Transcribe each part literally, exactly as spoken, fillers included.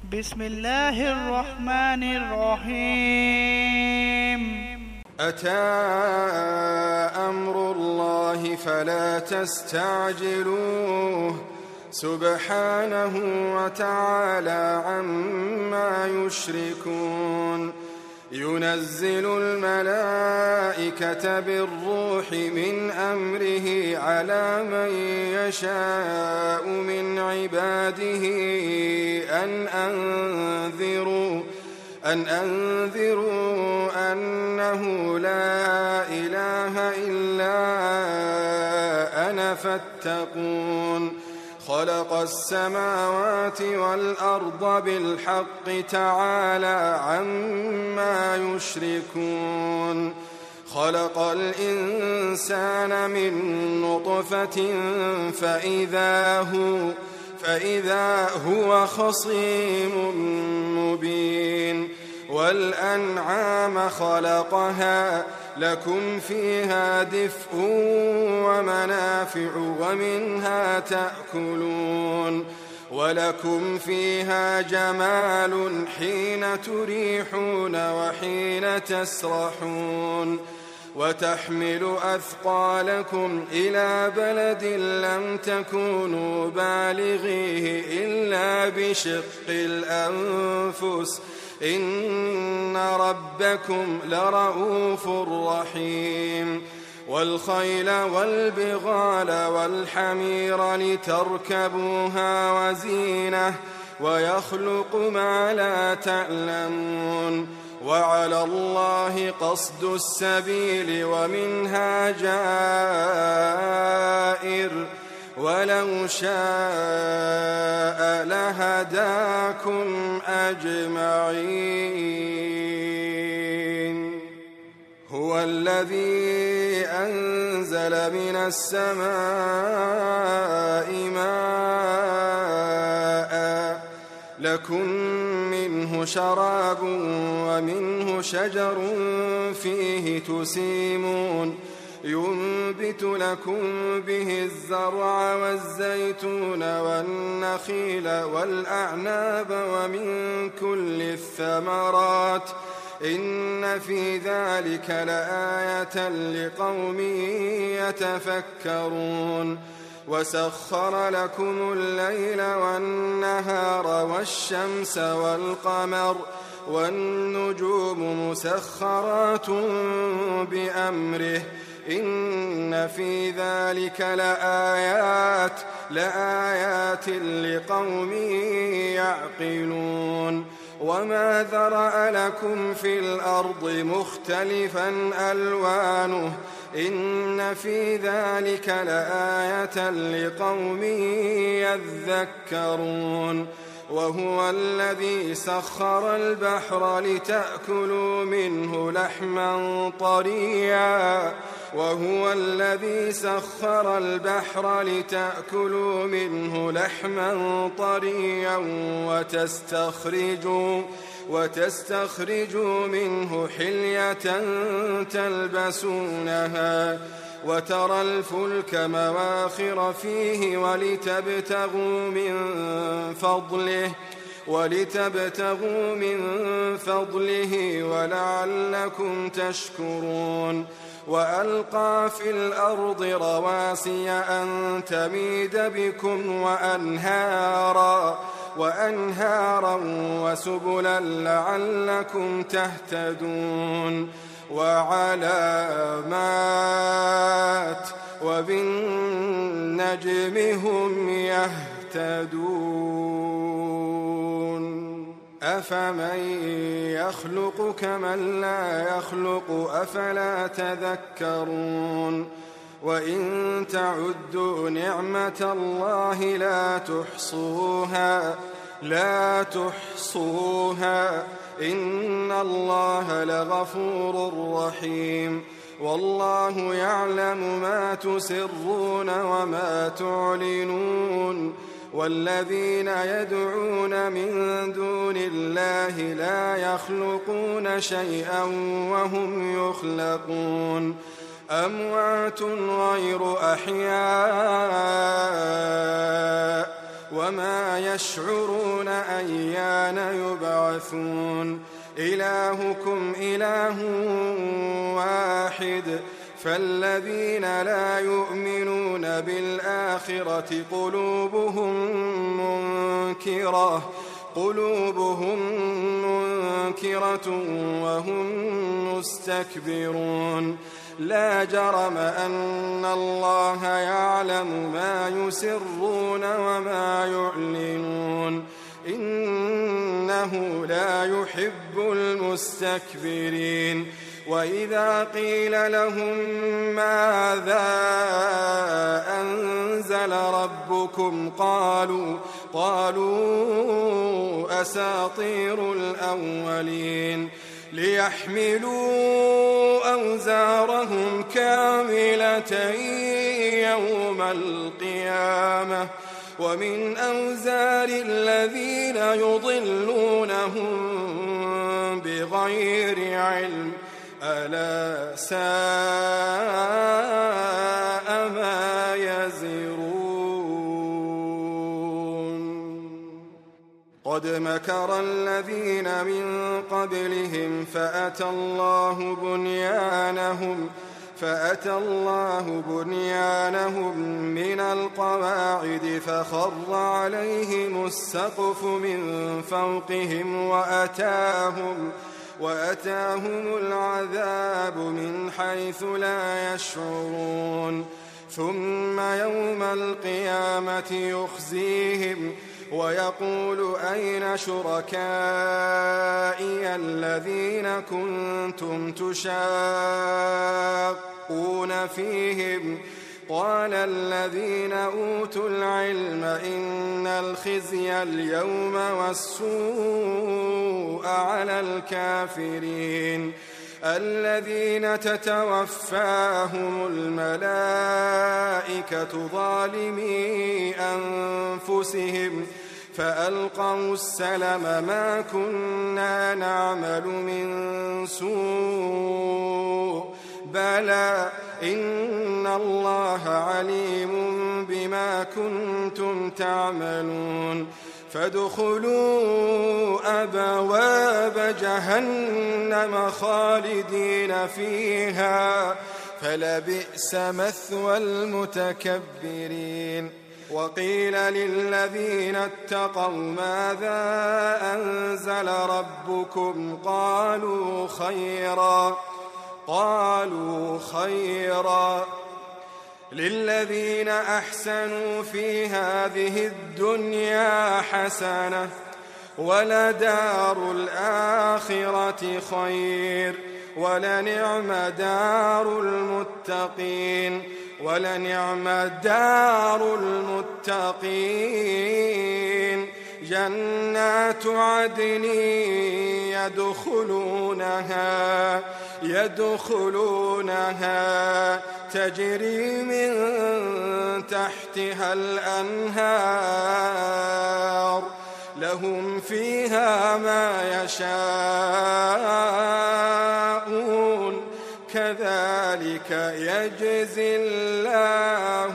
بسم الله الرحمن الرحيم. أتى أمر الله فلا تستعجلوه سبحانه وتعالى عما يشركون. ينزل الملائكة بالروح من أمره على من يشاء من عباده أن أنذروا أن أنذروا أنه لا إله إلا أنا فاتقون. خلق السماوات والأرض بالحق تعالى عما يشركون. خلق الإنسان من نطفة فإذا هو فإذا هو خصيم مبين. والأنعام خلقها لكم فيها دفء ومنافع ومنها تأكلون. ولكم فيها جمال حين تريحون وحين تسرحون. وتحمل أثقالكم إلى بلد لم تكونوا بالغيه إلا بشق الأنفس إن ربكم لرؤوف رحيم. والخيل والبغال والحمير لتركبوها وزينة ويخلق ما لا تعلمون. وعلى الله قصد السبيل ومنها جائر ولو شاء لهداكم أجمعين. هو الذي أنزل من السماء ماء لكم منه شراب ومنه شجر فيه تسيمون. ينبت لكم به الزرع والزيتون والنخيل والأعناب ومن كل الثمرات إن في ذلك لآية لقوم يتفكرون. وسخر لكم الليل والنهار والشمس والقمر والنجوم مسخرات بأمره إن في ذلك لآيات لآيات لقوم يعقلون. وما ذرأ لكم في الأرض مختلفا ألوانه إن في ذلك لآية لقوم يذكرون. وهو الذي سخر البحر لتأكلوا منه لحما طريا وهو الذي سخر البحر لتأكلوا منه لحما طريا وتستخرجوا وتستخرجوا منه حلية تلبسونها وترى الفلك مواخر فيه ولتبتغوا من فضله ولتبتغوا من فضله ولعلكم تشكرون. وألقى في الأرض رواسي أن تميد بكم وأنهارا وأنهارا وسبلا لعلكم تهتدون. وعلامات وبالنجم هم يهتدون. أفمن يخلق كمن لا يخلق أفلا تذكرون. وإن تعدوا نعمة الله لا تحصوها لا تحصوها إن الله لغفور رحيم. والله يعلم ما تسرون وما تعلنون. والذين يدعون من دون الله لا يخلقون شيئا وهم يخلقون. أموات غير أحياء وما يشعرون أيان يبعثون إلهكم إله واحد فالذين لا يؤمنون بالآخرة قلوبهم منكرة قلوبهم منكرة وهم مستكبرون لا جرم أن الله يعلم ما يسرون وما يعلنون إنه لا يحب المستكبرين وإذا قيل لهم ماذا أنزل ربكم قالوا قالوا أساطير الأولين ليحملوا أوزارهم كاملة يوم القيامة ومن أوزار الذين يضلونهم بغير علم ألا ساء ما يزرون قد مكر الذين من قبلهم فأتى الله بنيانهم فأتى الله بنيانهم من القواعد فخر عليهم السقف من فوقهم وأتاهم وأتاهم العذاب من حيث لا يشعرون ثم يوم القيامة يخزيهم ويقول أين شركائي الذين كنتم تشاقون فيهم قال الذين أوتوا العلم إن الخزي اليوم والسوء على الكافرين الذين تتوفاهم الملائكة ظالمي أنفسهم فألقوا السلم ما كنا نعمل من سوء بلى إن الله عليم بما كنتم تعملون فادخلوا أبواب جهنم خالدين فيها فلبئس مثوى المتكبرين وقيل للذين اتقوا ماذا أنزل ربكم قالوا خيرا قالوا خيرا للذين أحسنوا في هذه الدنيا حسنة ولدار الآخرة خير ولنعم دار المتقين ولنعم دار المتقين جنات عدن يدخلونها يدخلونها تجري من تحتها الأنهار لهم فيها ما يشاءون كذلك يجزي الله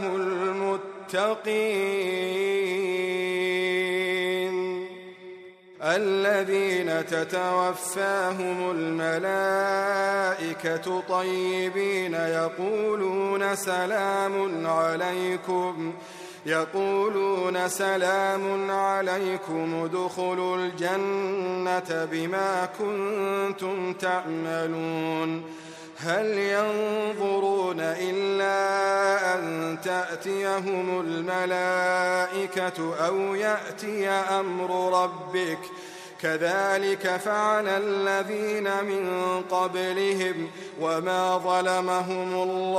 المتقين الذين تتوفاهم الملائكة طيبين يقولون سلام عليكم يقولون سلام عليكم ادخلوا الجنة بما كنتم تعملون هل ينظرون إلا أن تأتيهم الملائكة أو يأتي أمر ربك كذلك فعل الذين من قبلهم وما ظلمهم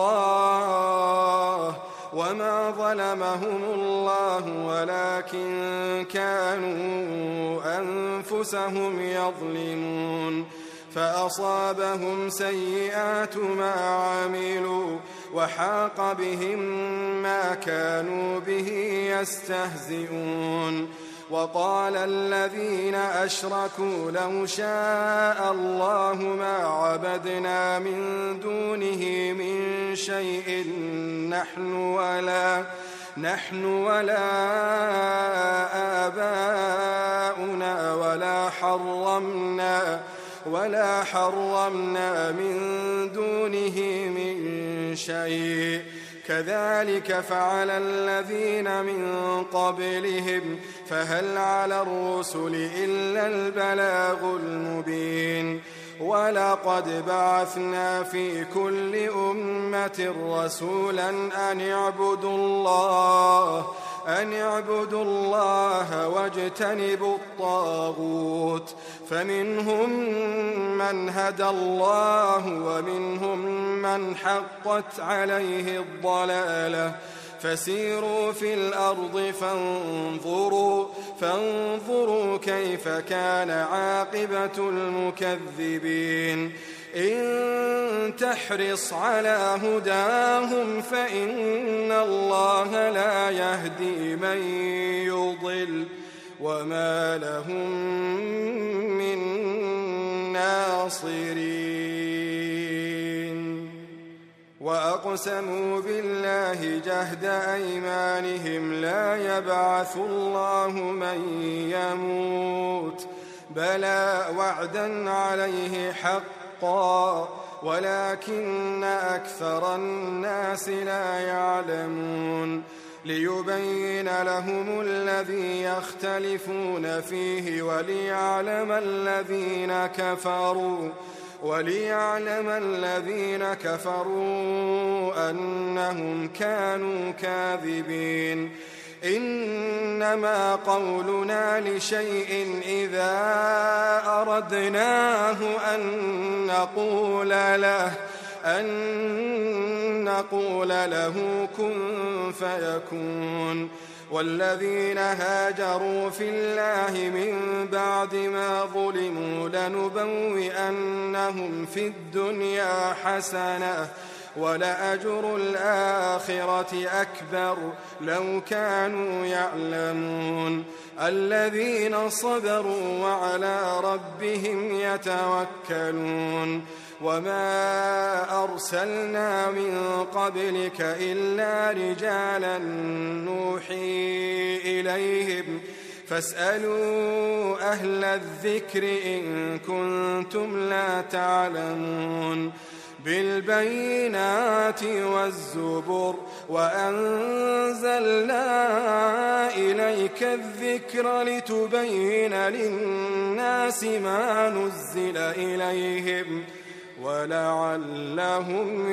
الله وما ظلمهم الله ولكن كانوا أنفسهم يظلمون فأصابهم سيئات ما عملوا وحاق بهم ما كانوا به يستهزئون وقال الذين أشركوا لو شاء الله ما عبدنا من دونه من شيء نحن ولا نحن ولا آباؤنا ولا حرمنا ولا حرمنا من دونه من شيء كذلك فعل الذين من قبلهم فهل على الرسل إلا البلاغ المبين ولقد بعثنا في كل أمة رسولا أن اعبدوا الله أن اعبدوا الله واجتنبوا الطاغوت فمنهم من هدى الله ومنهم من حقت عليه الضلالة فسيروا في الأرض فانظروا, فانظروا كيف كان عاقبة المكذبين إن تحرص على هداهم فإن الله لا يهدي من يضل وما لهم من ناصرين وأقسموا بالله جهد أيمانهم لا يبعث الله من يموت بلى وعدا عليه حقا ولكن أكثر الناس لا يعلمون ليبين لهم الذي يختلفون فيه وليعلم الذين كفروا وليعلم الذين كفروا أنهم كانوا كاذبين إنما قولنا لشيء إذا أردناه أن نقول له أن نقول له كن فيكون والذين هاجروا في الله من بعد ما ظلموا لنبوئنهم في الدنيا حسنة ولأجر الآخرة أكبر لو كانوا يعلمون الذين صبروا وعلى ربهم يتوكلون وما أرسلنا من قبلك إلا رجالا نوحي إليهم فاسألوا أهل الذكر إن كنتم لا تعلمون بالبينات والزبر وأنزلنا إليك الذكر لتبين للناس ما نزل إليهم ولعلهم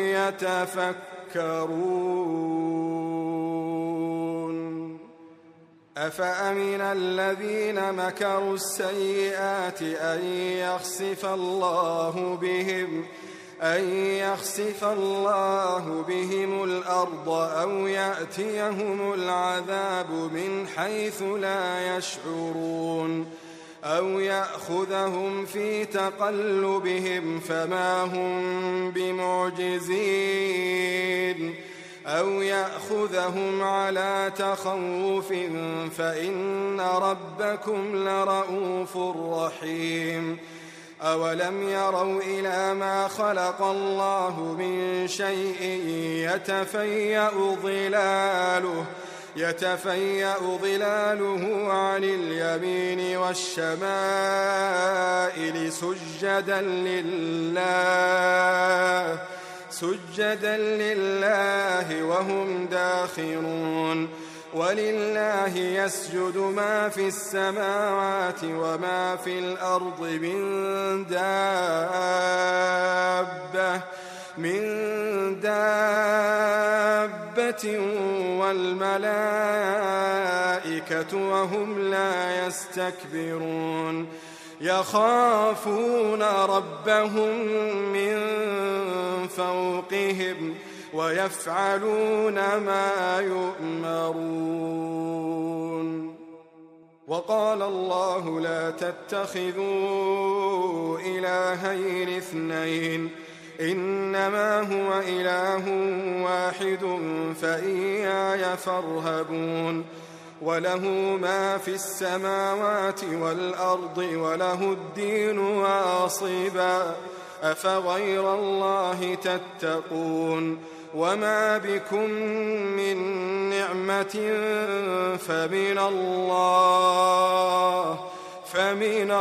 يتفكرون أفأمن الذين مكروا السيئات أن يخسف الله بهم أن يخسف الله بهم الأرض أو يأتيهم العذاب من حيث لا يشعرون أو يأخذهم في تقلبهم فما هم بمعجزين أو يأخذهم على تخوف فإن ربكم لرؤوف رحيم أولم يروا إلى ما خلق الله من شيء يتفيأ ظلاله يتفيأ ظلاله عن اليمين والشمائل سجدا لله سجدا لله وهم داخرون ولله يسجد ما في السماوات وما في الأرض من دابة من دابة والملائكة وهم لا يستكبرون يخافون ربهم من فوقهم ويفعلون ما يؤمرون وقال الله لا تتخذوا إلهين اثنين إنما هو إله واحد فإياي فارهبون وله ما في السماوات والأرض وله الدين واصبا أفغير الله تتقون وما بكم من نعمة فمن الله فمن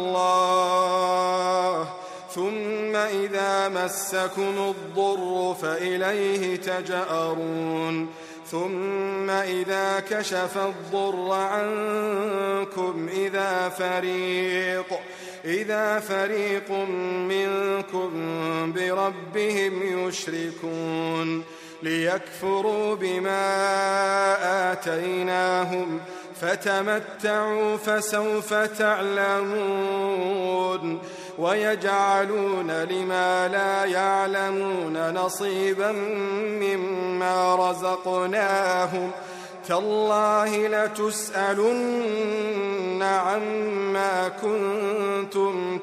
الله ثم إذا مسكم الضر فإليه تجأرون ثم إذا كشف الضر عنكم إذا فريق إذا فريق منكم بربهم يشركون ليكفروا بما آتيناهم فتمتعوا فسوف تعلمون ويجعلون لما لا يعلمون نصيبا مما رزقناهم تالله لتسألن عما كنتم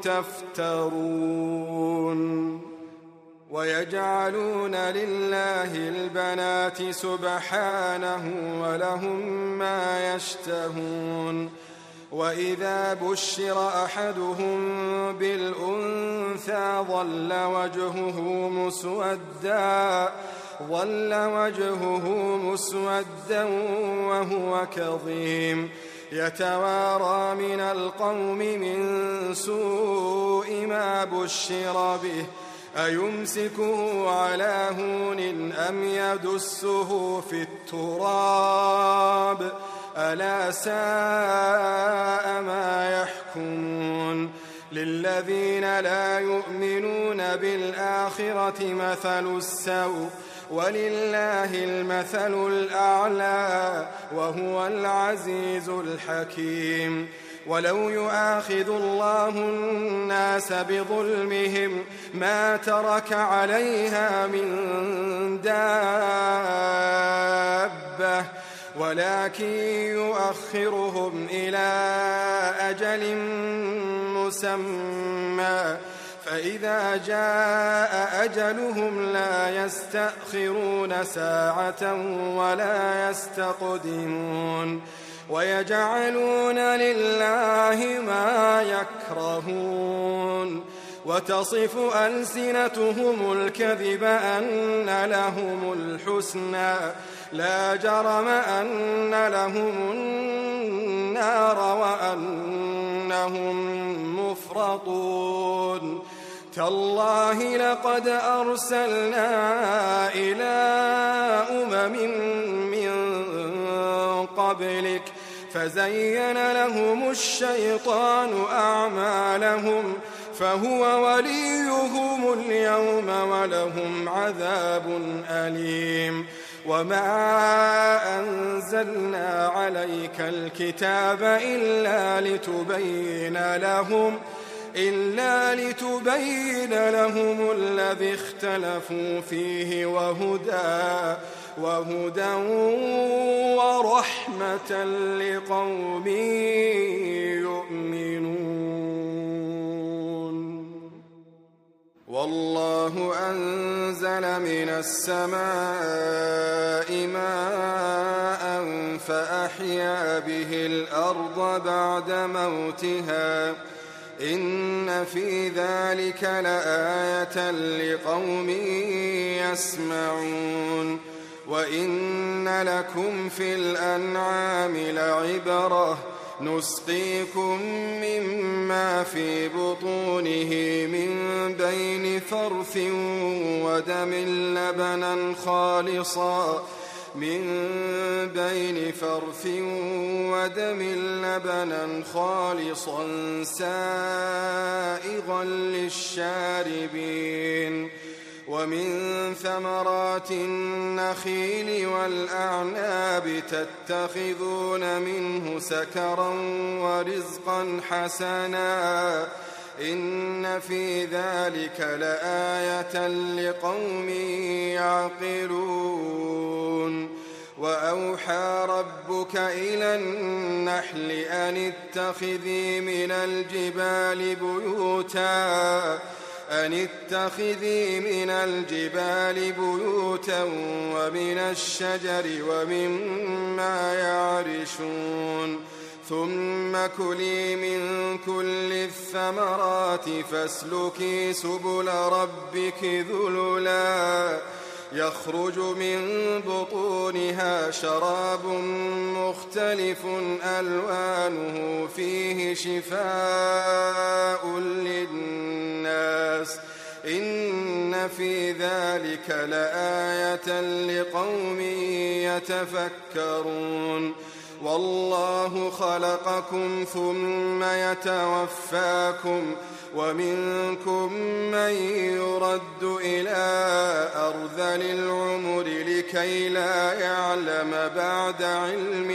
تفترون ويجعلون لله البنات سبحانه ولهم ما يشتهون وإذا بشر أحدهم بالأنثى ظل وجهه مسودا ظل وجهه مسودا وهو كظيم يتوارى من القوم من سوء ما بشر به أيمسكه على هون أم يدسه في التراب ألا ساء ما يحكمون للذين لا يؤمنون بالآخرة مثل السوء ولله المثل الأعلى وهو العزيز الحكيم ولو يؤاخذ الله الناس بظلمهم ما ترك عليها من دابة ولكن يؤخرهم إلى أجل مسمى فإذا جاء أجلهم لا يستأخرون ساعة ولا يستقدمون ويجعلون لله ما يكرهون وتصف ألسنتهم الكذب أن لهم الحسنى لا جرم أن لهم النار وأنهم مفرطون تالله لقد أرسلنا إلى أمم من قبلك فزين لهم الشيطان أعمالهم فهو وليهم اليوم ولهم عذاب أليم وما أنزلنا عليك الكتاب إلا لتبين لهم إلا لتبين لهم الذي اختلفوا فيه وهدى وهدى ورحمة لقوم يؤمنون والله أنزل من السماء ماء فأحيا به الأرض بعد موتها إن في ذلك لآية لقوم يسمعون وإن لكم في الأنعام لعبرة نسقيكم مما في بطونه من بين فرث ودم لبنا خالصا من بين فرث ودم لبنا خالصا سائغا للشاربين ومن ثمرات النخيل والأعناب تتخذون منه سكرا ورزقا حسنا إن في ذلك لآية لقوم يعقلون وأوحى ربك إلى النحل أن اتخذي من الجبال بيوتا أن اتخذي من الجبال بيوتا ومن الشجر ومما يعرشون ثم كلي من كل الثمرات فاسلكي سبل ربك ذللا يخرج من بطونها شراب مختلف ألوانه فيه شفاء للناس إن في ذلك لآية لقوم يتفكرون والله خلقكم ثم يتوفاكم ومنكم من يرد إلى أرذل العمر لكي لا يعلم بعد علم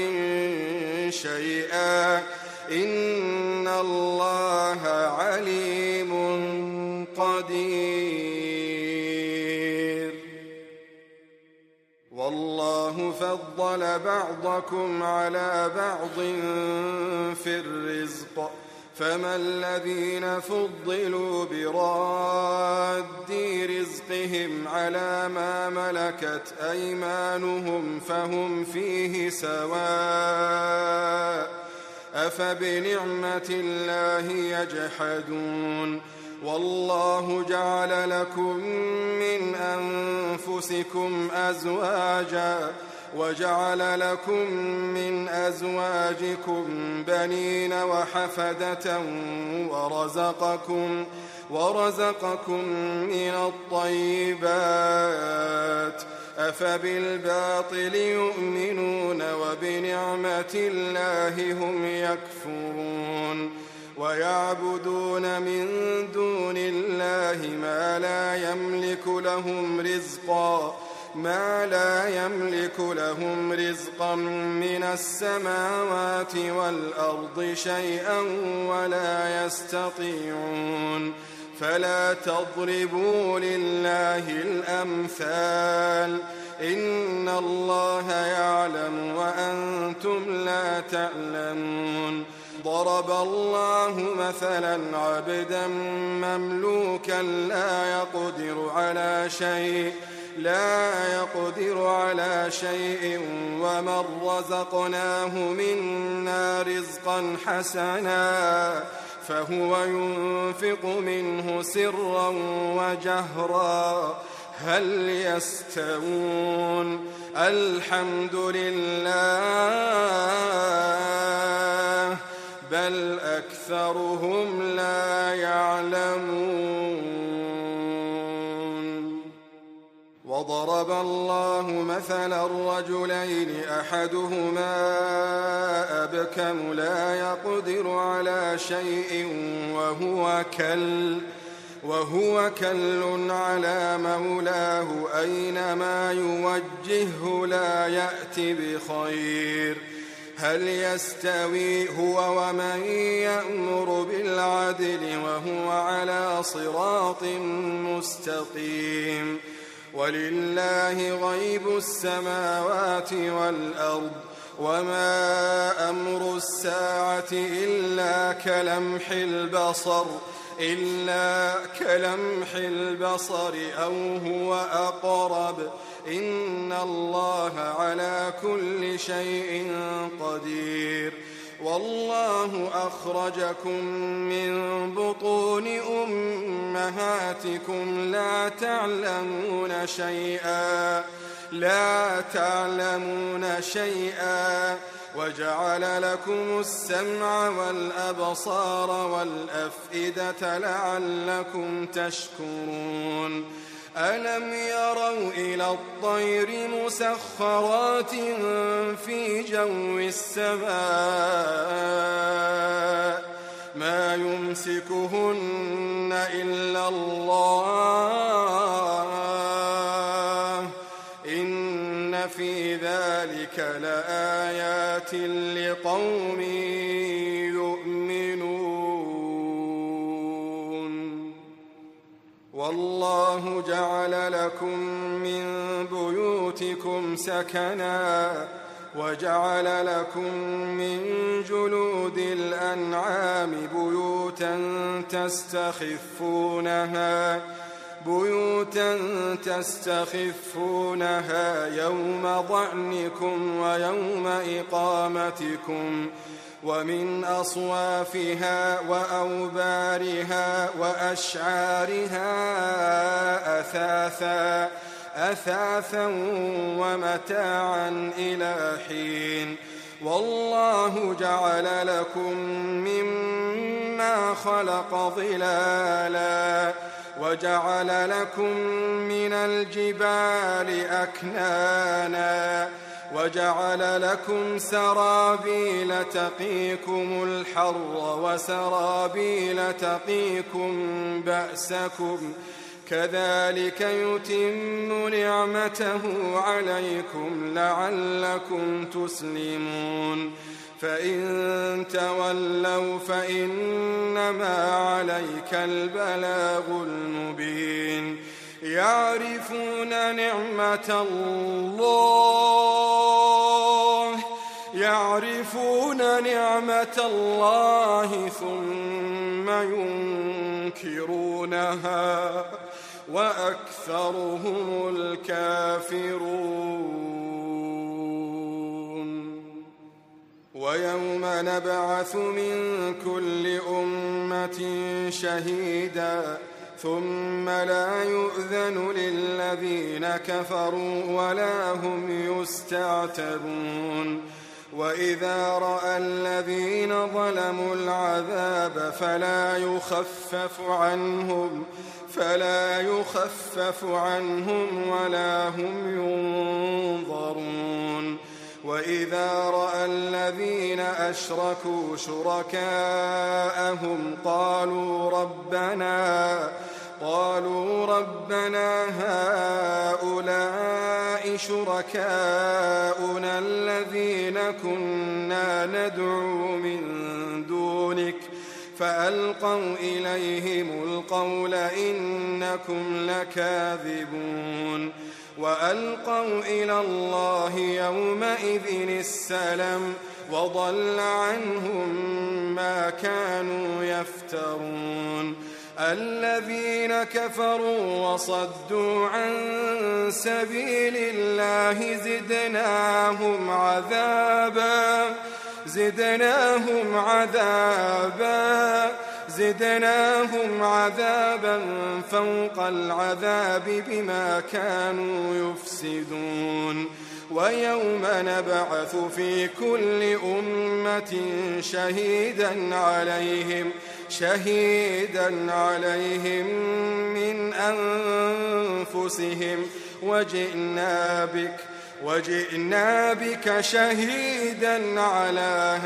شيئا إن الله عليم قدير والله فضل بعضكم على بعض في الرزق فما الذين فضلوا براد رزقهم على ما ملكت أيمانهم فهم فيه سواء أفبنعمة الله يجحدون والله جعل لكم من أنفسكم أزواجا وجعل لكم من أزواجكم بنين وحفدة ورزقكم ورزقكم من الطيبات أفبالباطل يؤمنون وبنعمة الله هم يكفرون ويعبدون من دون الله ما لا يملك لهم رزقا ما لا يملك لهم رزقا من السماوات والأرض شيئا ولا يستطيعون فلا تضربوا لله الأمثال إن الله يعلم وأنتم لا تعلمون ضرب الله مثلا عبدا مملوكا لا يقدر على شيء لا يقدر على شيء ومن رزقناه منا رزقا حسنا فهو ينفق منه سرا وجهرا هل يستوون الحمد لله بل أكثرهم لا يعلمون وضرب الله مثلا الرجلين أحدهما أبكم لا يقدر على شيء وهو كل وهو كل على مولاه أينما يوجهه لا يأتي بخير هل يستوي هو ومن يأمر بالعدل وهو على صراط مستقيم ولله غيب السماوات والأرض وما أمر الساعة إلا كلمح البصر إلا كلمح البصر أو هو أقرب إن الله على كل شيء قدير والله أخرجكم من بطون أمهاتكم لا تعلمون شيئا لا تعلمون شيئا وجعل لكم السمع والأبصار والأفئدة لعلكم تشكرون ألم يروا إلى الطير مسخرات في جو السماء ما يمسكهن إلا الله إن في ذلك لآيات لقوم يؤمنون والله جعل لكم من بيوتكم سكنا وجعل لكم من جلود الأنعام بيوتا تستخفونها بيوتا تستخفونها يوم ضعنكم ويوم إقامتكم ومن أصوافها وأوبارها وأشعارها أثاثا أثاثا ومتاعا إلى حين. والله جعل لكم مما خلق ظلالا وجعل لكم من الجبال أكنانا وجعل لكم سرابيل تقيكم الحر وسرابيل تقيكم بأسكم كذلك يتم نعمته عليكم لعلكم تسلمون. فإن تولوا فإنما عليك البلاغ المبين. يعرفون نعمة الله يعرفون نعمة الله ثم ينكرونها وأكثرهم الكافرون. ويوم نبعث من كل أمة شهيدا ثم لا يؤذن للذين كفروا ولا هم يستعتبون. وإذا رأى الذين ظلموا العذاب فلا يخفف عنهم فلا يخفف عنهم ولا هم ينظرون. وإذا رأى الذين أشركوا شركاءهم قالوا ربنا قالوا ربنا هؤلاء شركاؤنا الذين كنا ندعو من دونك فألقوا إليهم القول إنكم لكاذبون. وألقوا إلى الله يومئذ السلام وضل عنهم ما كانوا يفترون. الذين كفروا وصدوا عن سبيل الله زدناهم عذابا زدناهم عذابا زدناهم عذابا فوق العذاب بما كانوا يفسدون. ويوم نبعث في كل أمة شهيدا عليهم شهيدا عليهم من أنفسهم وجئنا بك وجئنا بك شهيدا على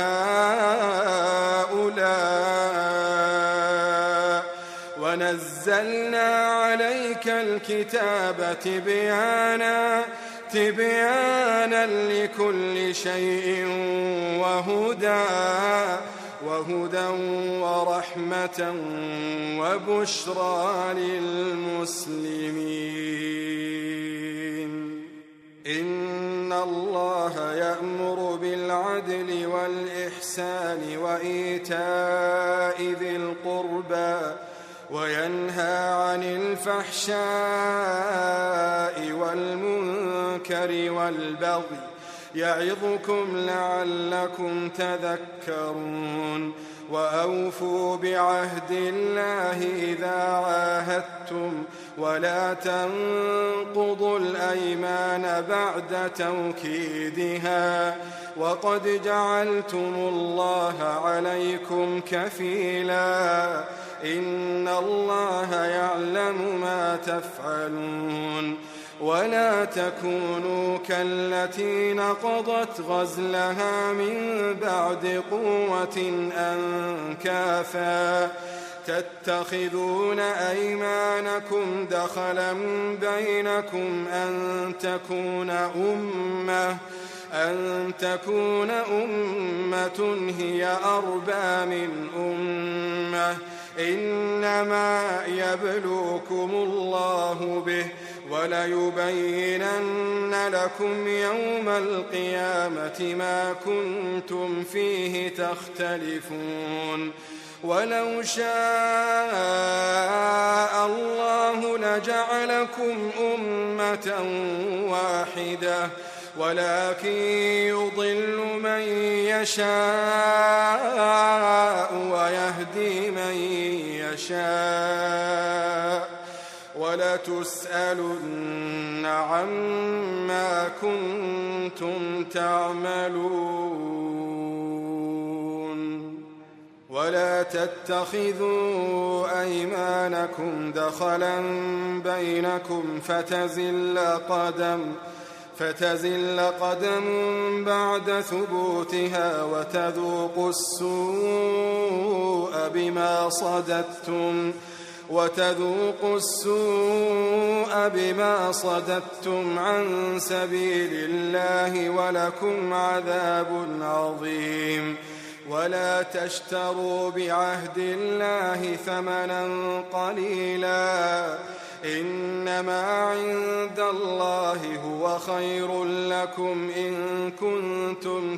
هؤلاء ونزلنا عليك الكتاب تبيانا تبيانا لكل شيء وهدى وهدى ورحمة وبشرى للمسلمين. إن الله يأمر بالعدل والإحسان وإيتاء ذي القربى وينهى عن الفحشاء والمنكر والبغي يعظكم لعلكم تذكرون. وأوفوا بعهد الله إذا عاهدتم ولا تنقضوا الأيمان بعد توكيدها وقد جعلتم الله عليكم كفيلا إن الله يعلم ما تفعلون. ولا تكونوا كالتي نقضت غزلها من بعد قوة أنكاثا تتخذون أيمانكم دخلا بينكم أن تكون أمة أن تكون أمة هي أربى من أمة إنما يبلوكم الله به وليبينن لكم يوم القيامة ما كنتم فيه تختلفون. ولو شاء الله لجعلكم أمة واحدة ولكن يضل من يشاء ويهدي من يشاء ولتسألن عما كنتم تعملون ولا تتخذوا أيمانكم دخلا بينكم فتزل قدم فتزل قدم بعد ثبوتها وتذوقوا السوء بما صددتم وتذوقوا السوء بما صددتم عن سبيل الله ولكم عذاب عظيم ولا تشتروا بعهد الله ثمنا قليلا إنما عند الله هو خير لكم إن كنتم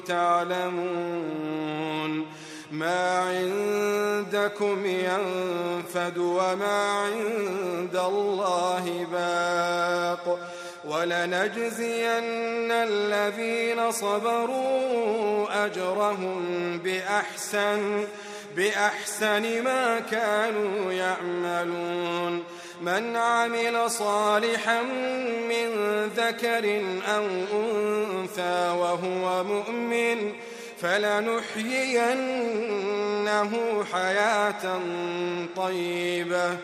تعلمون ما عندكم ينفد وما عند الله باق ولنجزين الذين صبروا أجرهم بأحسن بأحسن ما كانوا يعملون من عمل صالحا من ذكر أو أنثى وهو مؤمن فلنحيينه حياة طيبة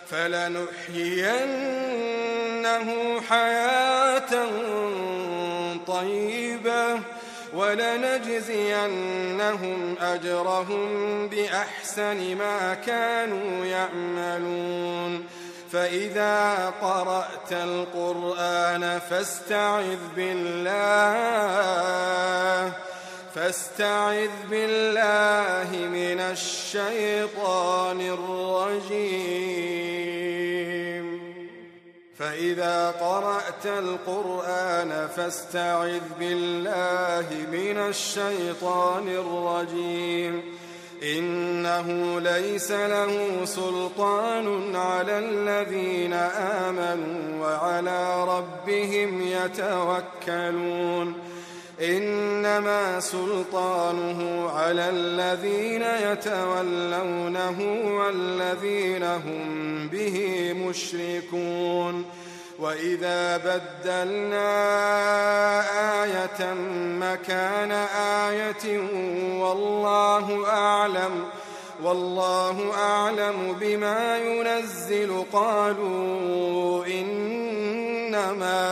فلنحيينه حياة طيبة ولنجزينهم أجرهم بأحسن ما كانوا يعملون فإذا قرأت القرآن فاستعذ بالله فاستعذ بالله من الشيطان الرجيم فإذا قرأت القرآن فاستعذ بالله من الشيطان الرجيم إنه ليس له سلطان على الذين آمنوا وعلى ربهم يتوكلون إنما سلطانه على الذين يتولونه والذين هم به مشركون وإذا بدلنا آية مكان آية والله أعلم والله أعلم بما ينزل قالوا إنما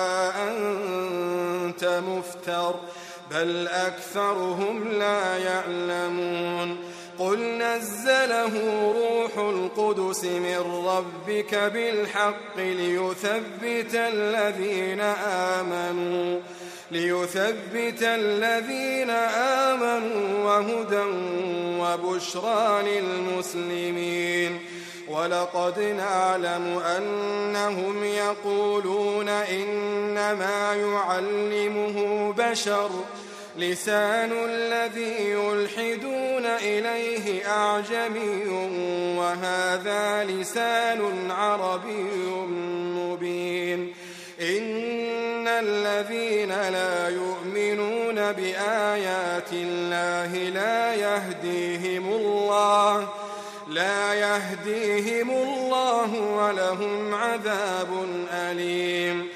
أنت مفتر بل أكثرهم لا يعلمون قل نزله روح القدس من ربك بالحق ليثبت الذين آمنوا ليثبت الذين آمنوا وهدى وبشرى للمسلمين ولقد نعلم أنهم يقولون إنما يعلمه بشر لسان الذي يلحدون إليه أعجمي وهذا لسان عربي مبين إن الذين لا يؤمنون بآيات الله لا يهديهم الله لا يهديهم الله ولهم عذاب أليم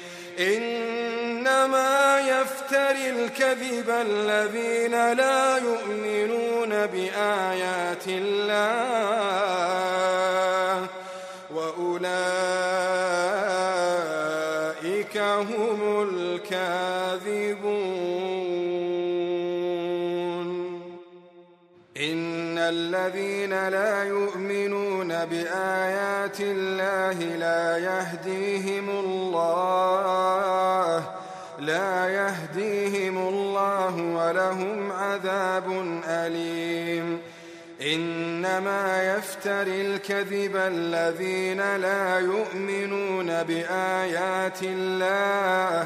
إنما يفتري الكذب الذين لا يؤمنون بآيات الله وأولئك هم الكاذبون إن الذين لا يؤمنون بآيات الله لا يهديهم الله لا يهديهم الله ولهم عذاب أليم إنما يفتري الكذب الذين لا يؤمنون بآيات الله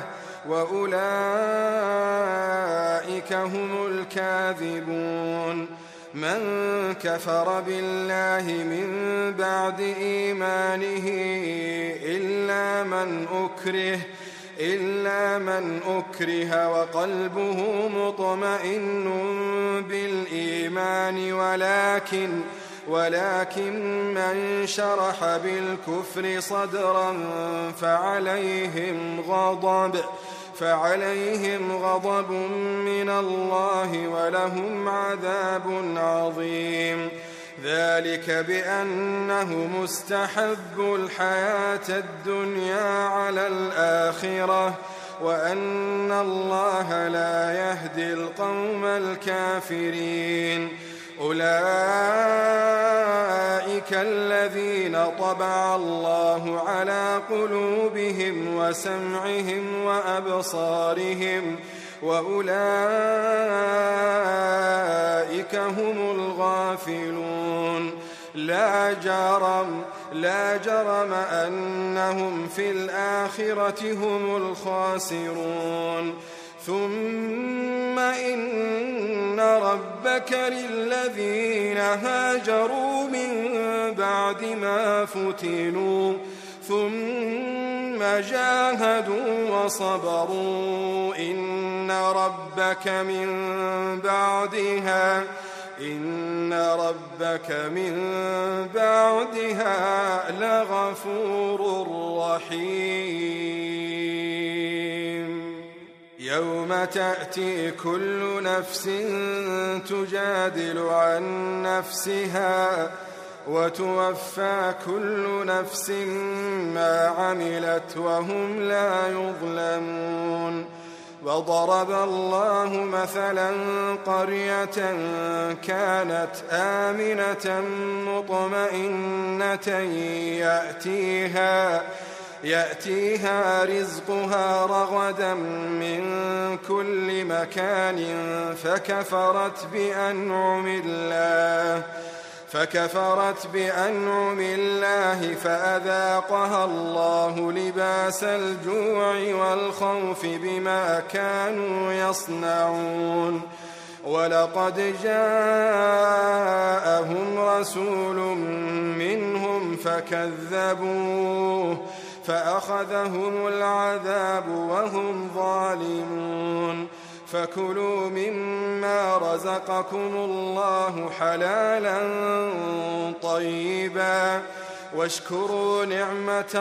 وأولئك هم الكاذبون من كفر بالله من بعد إيمانه إلا من أكره إلا من أكره وقلبه مطمئن بالإيمان ولكن ولكن من شرح بالكفر صدرا فعليهم غضب فعليهم غضب من الله ولهم عذاب عظيم. ذلك بأنه مستحب الحياة الدنيا على الآخرة وأن الله لا يهدي القوم الكافرين. أولئك الذين طبع الله على قلوبهم وسمعهم وأبصارهم وأولئك هم الغافلون. لا جرم لا جرم أنهم في الآخرة هم الخاسرون. ثم إن ربك للذين هاجروا من بعد ما فتنوا ثم جاهدوا وصبروا إن ربك من بعدها إن ربك من بعدها لغفور رحيم. يوم تأتي كل نفس تجادل عن نفسها وتوفى كل نفس ما عملت وهم لا يظلمون. وضرب الله مثلا قرية كانت آمنة مطمئنة يأتيها يأتيها رزقها رغدا من كل مكان فكفرت بأنعم الله فكفرت بأنعم الله فأذاقها الله لباس الجوع والخوف بما كانوا يصنعون. ولقد جاءهم رسول منهم فكذبوه فأخذهم العذاب وهم ظالمون. فكلوا مما رزقكم الله حلالا طيبا واشكروا نعمة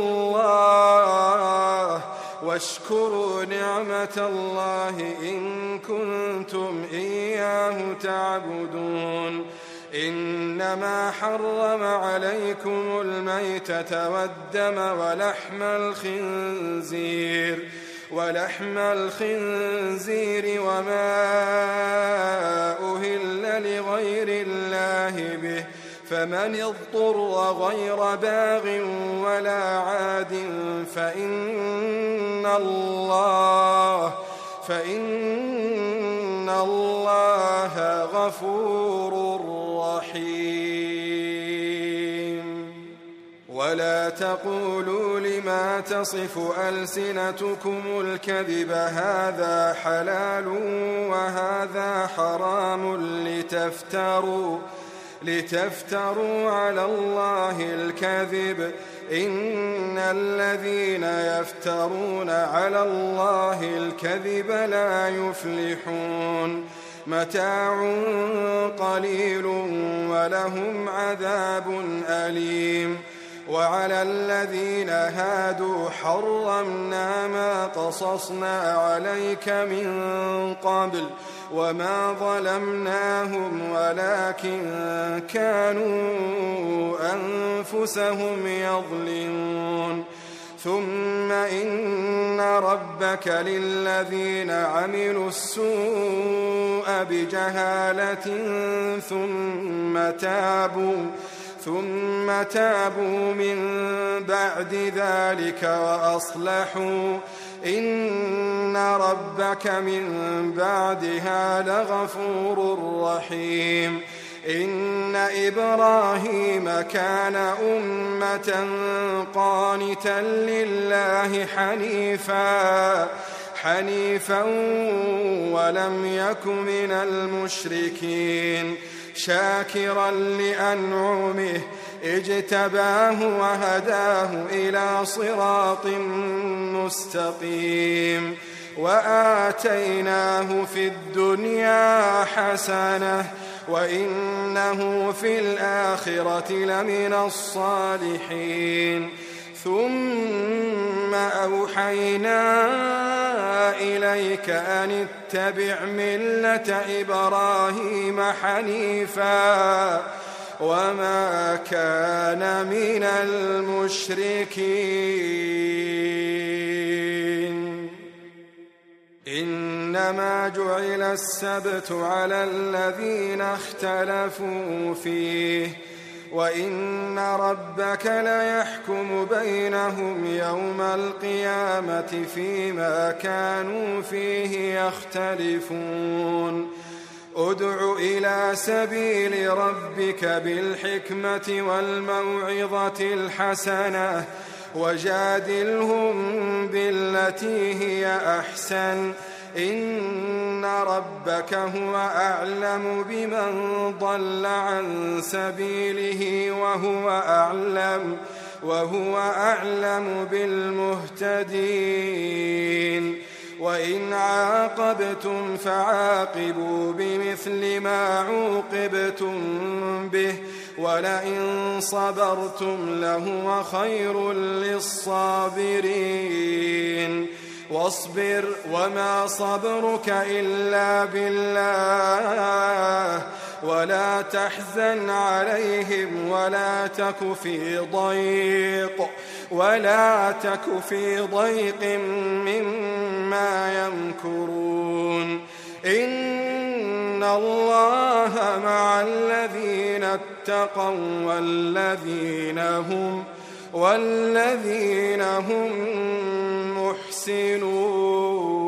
الله واشكروا نعمة الله إن كنتم إياه تعبدون. إنما حرم عليكم الميتة والدم ولحم الخنزير ولحم الخنزير وما أهل لغير الله به فمن اضطر غير باغ ولا عاد فإن الله فإن الله غفور رحيم. ولا تقولوا لما تصف ألسنتكم الكذب هذا حلال وهذا حرام لتفتروا لتفتروا على الله الكذب إن الذين يفترون على الله الكذب لا يفلحون. متاع قليل ولهم عذاب أليم. وعلى الذين هادوا حرمنا ما قصصنا عليك من قبل وما ظلمناهم ولكن كانوا أنفسهم يظلمون. ثم إن ربك للذين عملوا السوء بجهالة ثم تابوا ثم تابوا من بعد ذلك وأصلحوا إن ربك من بعدها لغفور رحيم. إن إبراهيم كان أمة قانتا لله حنيفا حنيفا ولم يك من المشركين شاكرا لأنعمه اجتباه وهداه إلى صراط مستقيم. وآتيناه في الدنيا حسنة وإنه في الآخرة لمن الصالحين ثم أوحينا إليك أن اتبع ملة إبراهيم حنيفا وما كان من المشركين إنما جعل السبت على الذين اختلفوا فيه وإن ربك ليحكم بينهم يوم القيامة فيما كانوا فيه يختلفون ادع إلى سبيل ربك بالحكمة والموعظة الحسنة وجادلهم بالتي هي أحسن إن ربك هو أعلم بمن ضل عن سبيله وهو أعلم وهو أعلم بالمهتدين وإن عاقبتم فعاقبوا بمثل ما عوقبتم به ولئن صبرتم لهو خير للصابرين واصبر وما صبرك إلا بالله ولا تحزن عليهم ولا تك في ضيق ولا تك في ضيق مما يمكرون إن الله مع الذين اتقوا والذين هم والذين هم محسنون